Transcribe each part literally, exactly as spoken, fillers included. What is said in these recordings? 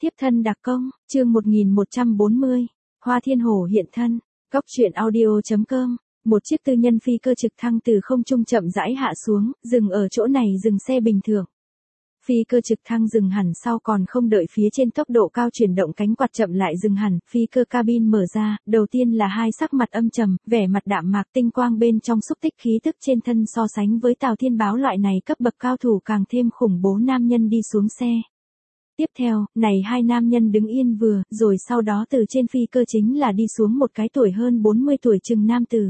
Tiếp thân đặc công, chương một nghìn một trăm bốn mươi, Hoa Thiên Hổ hiện thân, Cóc truyện audio chấm com. Một chiếc tư nhân phi cơ trực thăng từ không trung chậm rãi hạ xuống, dừng ở chỗ này dừng xe bình thường. Phi cơ trực thăng dừng hẳn sau còn không đợi phía trên tốc độ cao chuyển động cánh quạt chậm lại dừng hẳn, phi cơ cabin mở ra, đầu tiên là hai sắc mặt âm trầm, vẻ mặt đạm mạc tinh quang bên trong xúc tích khí tức trên thân so sánh với Tào Thiên Báo loại này cấp bậc cao thủ càng thêm khủng bố nam nhân đi xuống xe. Tiếp theo, này hai nam nhân đứng yên vừa, rồi sau đó từ trên phi cơ chính là đi xuống một cái tuổi hơn bốn mươi tuổi chừng nam tử.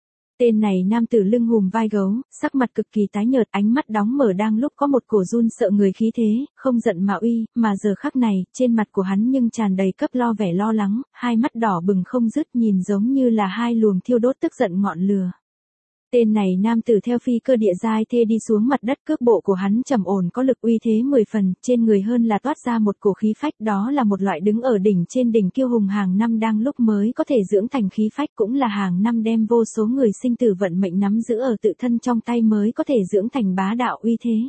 Tên này nam tử lưng hùm vai gấu, sắc mặt cực kỳ tái nhợt, ánh mắt đóng mở đang lúc có một cổ run sợ người khí thế, không giận mà uy, mà giờ khắc này, trên mặt của hắn nhưng tràn đầy cấp lo vẻ lo lắng, hai mắt đỏ bừng không dứt nhìn giống như là hai luồng thiêu đốt tức giận ngọn lửa. Tên này nam tử theo phi cơ địa giai thê đi xuống mặt đất, cước bộ của hắn trầm ổn có lực uy thế mười phần, trên người hơn là toát ra một cổ khí phách, đó là một loại đứng ở đỉnh trên đỉnh kiêu hùng hàng năm đang lúc mới có thể dưỡng thành khí phách, cũng là hàng năm đem vô số người sinh tử vận mệnh nắm giữ ở tự thân trong tay mới có thể dưỡng thành bá đạo uy thế.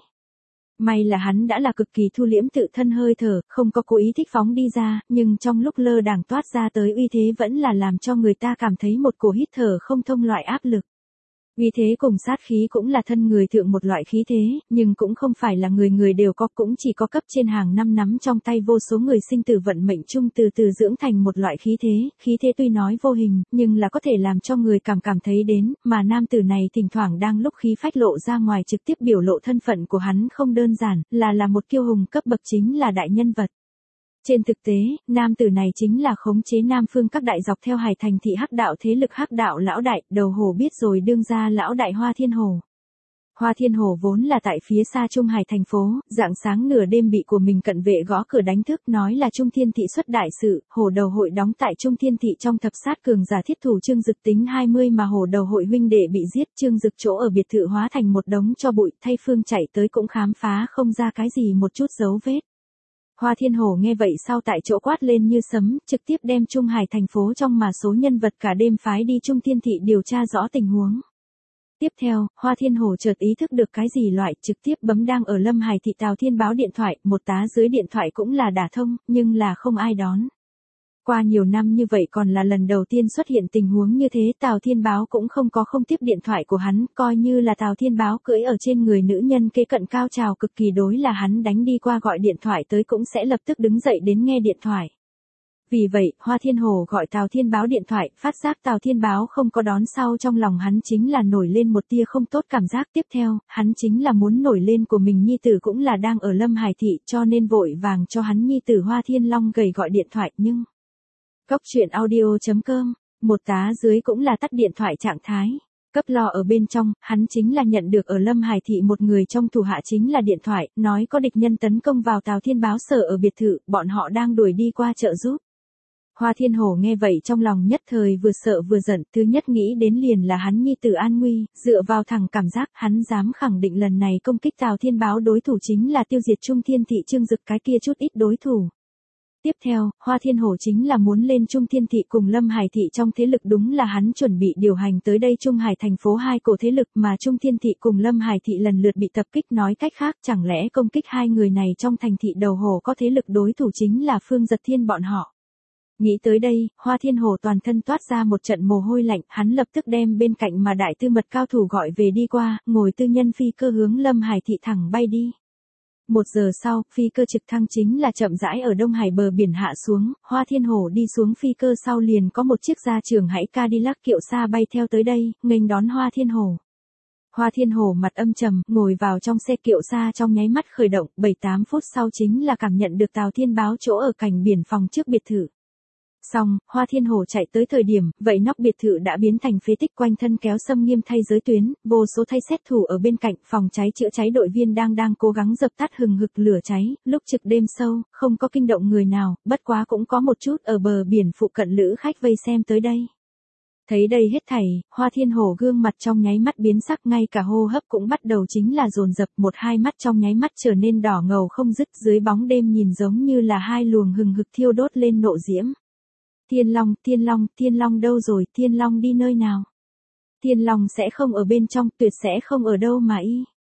May là hắn đã là cực kỳ thu liễm tự thân hơi thở, không có cố ý thích phóng đi ra, nhưng trong lúc lơ đãng toát ra tới uy thế vẫn là làm cho người ta cảm thấy một cổ hít thở không thông loại áp lực. Uy thế cùng sát khí cũng là thân người thượng một loại khí thế, nhưng cũng không phải là người người đều có, cũng chỉ có cấp trên hàng năm nắm trong tay vô số người sinh tử vận mệnh chung từ từ dưỡng thành một loại khí thế, khí thế tuy nói vô hình, nhưng là có thể làm cho người cảm cảm thấy đến, mà nam tử này thỉnh thoảng đang lúc khí phách lộ ra ngoài trực tiếp biểu lộ thân phận của hắn không đơn giản, là là một kiêu hùng cấp bậc chính là đại nhân vật. Trên thực tế, nam tử này chính là khống chế Nam Phương các đại dọc theo Hải Thành thị hắc đạo thế lực hắc đạo lão đại, đầu hồ biết rồi đương ra lão đại Hoa Thiên Hổ. Hoa Thiên Hổ vốn là tại phía xa Trung Hải thành phố, rạng sáng nửa đêm bị của mình cận vệ gõ cửa đánh thức, nói là Trung Thiên thị xuất đại sự, hổ đầu hội đóng tại Trung Thiên thị trong thập sát cường giả thiết thủ Trương Dực tính hai mươi mà hổ đầu hội huynh đệ bị giết, Trương Dực chỗ ở biệt thự hóa thành một đống cho bụi, thay phương chạy tới cũng khám phá không ra cái gì một chút dấu vết. Hoa Thiên Hổ nghe vậy sau tại chỗ quát lên như sấm, trực tiếp đem Trung Hải thành phố trong mà số nhân vật cả đêm phái đi Trung Thiên thị điều tra rõ tình huống. Tiếp theo, Hoa Thiên Hổ chợt ý thức được cái gì loại, trực tiếp bấm đang ở Lâm Hải thị Tào Thiên Báo điện thoại, một tá dưới điện thoại cũng là đả thông, nhưng là không ai đón. Qua nhiều năm như vậy còn là lần đầu tiên xuất hiện tình huống như thế, Tào Thiên Báo cũng không có không tiếp điện thoại của hắn, coi như là Tào Thiên Báo cưỡi ở trên người nữ nhân kế cận cao trào cực kỳ đối là hắn đánh đi qua gọi điện thoại tới cũng sẽ lập tức đứng dậy đến nghe điện thoại. Vì vậy, Hoa Thiên Hổ gọi Tào Thiên Báo điện thoại, phát giác Tào Thiên Báo không có đón sau trong lòng hắn chính là nổi lên một tia không tốt cảm giác. Tiếp theo, hắn chính là muốn nổi lên của mình nhi tử cũng là đang ở Lâm Hải thị cho nên vội vàng cho hắn nhi tử Hoa Thiên Long gầy gọi điện thoại nhưng... Cóc truyện audio chấm com, một tá dưới cũng là tắt điện thoại trạng thái. Cấp lo ở bên trong, hắn chính là nhận được ở Lâm Hải thị một người trong thủ hạ chính là điện thoại, nói có địch nhân tấn công vào Tào Thiên Báo sở ở biệt thự, bọn họ đang đuổi đi qua trợ giúp. Hoa Thiên Hổ nghe vậy trong lòng nhất thời vừa sợ vừa giận, thứ nhất nghĩ đến liền là hắn nhi tử an nguy, dựa vào thẳng cảm giác hắn dám khẳng định lần này công kích Tào Thiên Báo đối thủ chính là tiêu diệt Trung Thiên thị Trương Dực cái kia chút ít đối thủ. Tiếp theo, Hoa Thiên Hổ chính là muốn lên Trung Thiên thị cùng Lâm Hải thị trong thế lực đúng là hắn chuẩn bị điều hành tới đây Trung Hải thành phố hai cổ thế lực mà Trung Thiên thị cùng Lâm Hải thị lần lượt bị tập kích, nói cách khác chẳng lẽ công kích hai người này trong thành thị đầu hồ có thế lực đối thủ chính là Phương Giật Thiên bọn họ. Nghĩ tới đây, Hoa Thiên Hổ toàn thân toát ra một trận mồ hôi lạnh, hắn lập tức đem bên cạnh mà đại tư mật cao thủ gọi về đi qua, ngồi tư nhân phi cơ hướng Lâm Hải thị thẳng bay đi. Một giờ sau, phi cơ trực thăng chính là chậm rãi ở Đông Hải bờ biển hạ xuống, Hoa Thiên Hổ đi xuống phi cơ sau liền có một chiếc gia trưởng hãy Cadillac kiệu xa bay theo tới đây, nghênh đón Hoa Thiên Hổ. Hoa Thiên Hổ mặt âm trầm, ngồi vào trong xe kiệu xa trong nháy mắt khởi động, bảy tám phút sau chính là cảm nhận được Tào Thiên Báo chỗ ở cảnh biển phòng trước biệt thự. Xong, Hoa Thiên Hổ chạy tới thời điểm, vậy nóc biệt thự đã biến thành phế tích, quanh thân kéo xâm nghiêm thay giới tuyến, vô số thay xét thủ ở bên cạnh, phòng cháy chữa cháy đội viên đang đang cố gắng dập tắt hừng hực lửa cháy, lúc trực đêm sâu, không có kinh động người nào, bất quá cũng có một chút ở bờ biển phụ cận lữ khách vây xem tới đây. Thấy đây hết thảy, Hoa Thiên Hổ gương mặt trong nháy mắt biến sắc, ngay cả hô hấp cũng bắt đầu chính là dồn dập, một hai mắt trong nháy mắt trở nên đỏ ngầu không dứt, dưới bóng đêm nhìn giống như là hai luồng hừng hực thiêu đốt lên nộ diễm. Thiên Long, Thiên Long, Thiên Long đâu rồi, Thiên Long đi nơi nào? Thiên Long sẽ không ở bên trong, tuyệt sẽ không ở đâu mà y.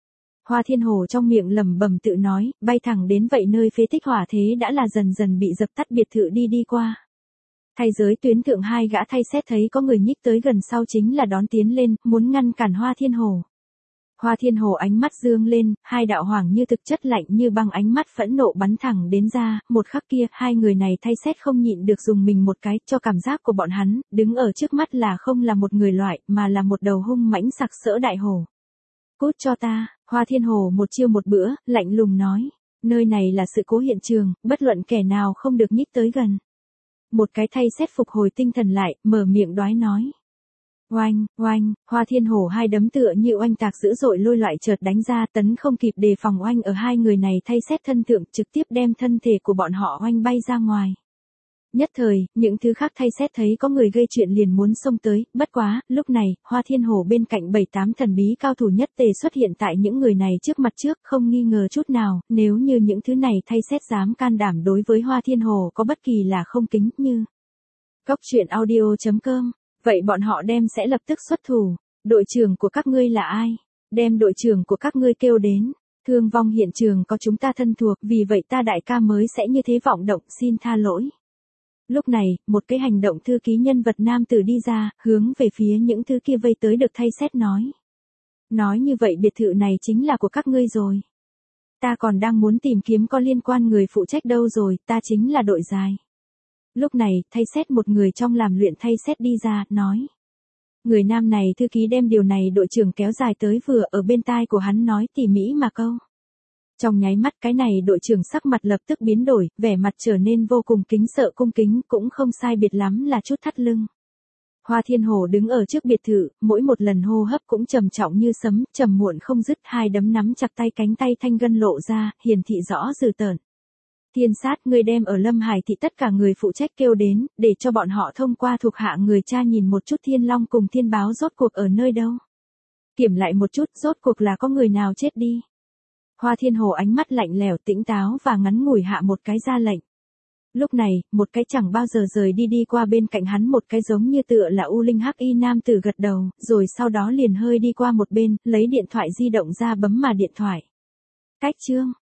Hoa Thiên Hồ trong miệng lẩm bẩm tự nói, bay thẳng đến vậy nơi phế tích hỏa thế đã là dần dần bị dập tắt biệt thự đi đi qua. Thay giới tuyến thượng hai gã thay xét thấy có người nhích tới gần sau chính là đón tiến lên, muốn ngăn cản Hoa Thiên Hồ. Hoa Thiên Hồ ánh mắt dương lên, hai đạo hoàng như thực chất lạnh như băng ánh mắt phẫn nộ bắn thẳng đến ra, một khắc kia, hai người này thay xét không nhịn được dùng mình một cái, cho cảm giác của bọn hắn, đứng ở trước mắt là không là một người loại, mà là một đầu hung mãnh sặc sỡ đại hổ. Cút cho ta, Hoa Thiên Hồ một chiêu một bữa, lạnh lùng nói, nơi này là sự cố hiện trường, bất luận kẻ nào không được nhích tới gần. Một cái thay xét phục hồi tinh thần lại, mở miệng đoái nói. Oanh, oanh, Hoa Thiên Hồ hai đấm tựa như oanh tạc dữ dội lôi loại chợt đánh ra, tấn không kịp đề phòng oanh ở hai người này thay xét thân thượng, trực tiếp đem thân thể của bọn họ oanh bay ra ngoài. Nhất thời, những thứ khác thay xét thấy có người gây chuyện liền muốn xông tới, bất quá, lúc này, Hoa Thiên Hồ bên cạnh bảy tám thần bí cao thủ nhất tề xuất hiện tại những người này trước mặt trước, không nghi ngờ chút nào, nếu như những thứ này thay xét dám can đảm đối với Hoa Thiên Hồ có bất kỳ là không kính như. Cốc truyện audio chấm com. Vậy bọn họ đem sẽ lập tức xuất thủ. Đội trưởng của các ngươi là ai? Đem đội trưởng của các ngươi kêu đến. Thương vong hiện trường có chúng ta thân thuộc, vì vậy ta đại ca mới sẽ như thế vọng động, xin tha lỗi. Lúc này, một cái hành động thư ký nhân vật nam tử đi ra, hướng về phía những thứ kia vây tới được thay xét nói. Nói như vậy biệt thự này chính là của các ngươi rồi. Ta còn đang muốn tìm kiếm có liên quan người phụ trách đâu rồi, ta chính là đội dài. Lúc này, thay xét một người trong làm luyện thay xét đi ra, nói. Người nam này thư ký đem điều này đội trưởng kéo dài tới vừa ở bên tai của hắn nói tỉ mỉ mà câu. Trong nháy mắt cái này đội trưởng sắc mặt lập tức biến đổi, vẻ mặt trở nên vô cùng kính sợ cung kính, cũng không sai biệt lắm là chút thắt lưng. Hoa Thiên Hồ đứng ở trước biệt thự, mỗi một lần hô hấp cũng trầm trọng như sấm, trầm muộn không dứt, hai đấm nắm chặt tay cánh tay thanh gân lộ ra, hiển thị rõ dữ tợn. Thiên sát, người đem ở Lâm Hải thị tất cả người phụ trách kêu đến, để cho bọn họ thông qua thuộc hạ người cha nhìn một chút Thiên Long cùng Thiên Báo rốt cuộc ở nơi đâu. Kiểm lại một chút, rốt cuộc là có người nào chết đi. Hoa Thiên Hồ ánh mắt lạnh lẽo tĩnh táo và ngắn ngủi hạ một cái ra lệnh. Lúc này, một cái chẳng bao giờ rời đi đi qua bên cạnh hắn một cái giống như tựa là U Linh Hắc Y nam tử gật đầu, rồi sau đó liền hơi đi qua một bên, lấy điện thoại di động ra bấm mà điện thoại. Cách chương.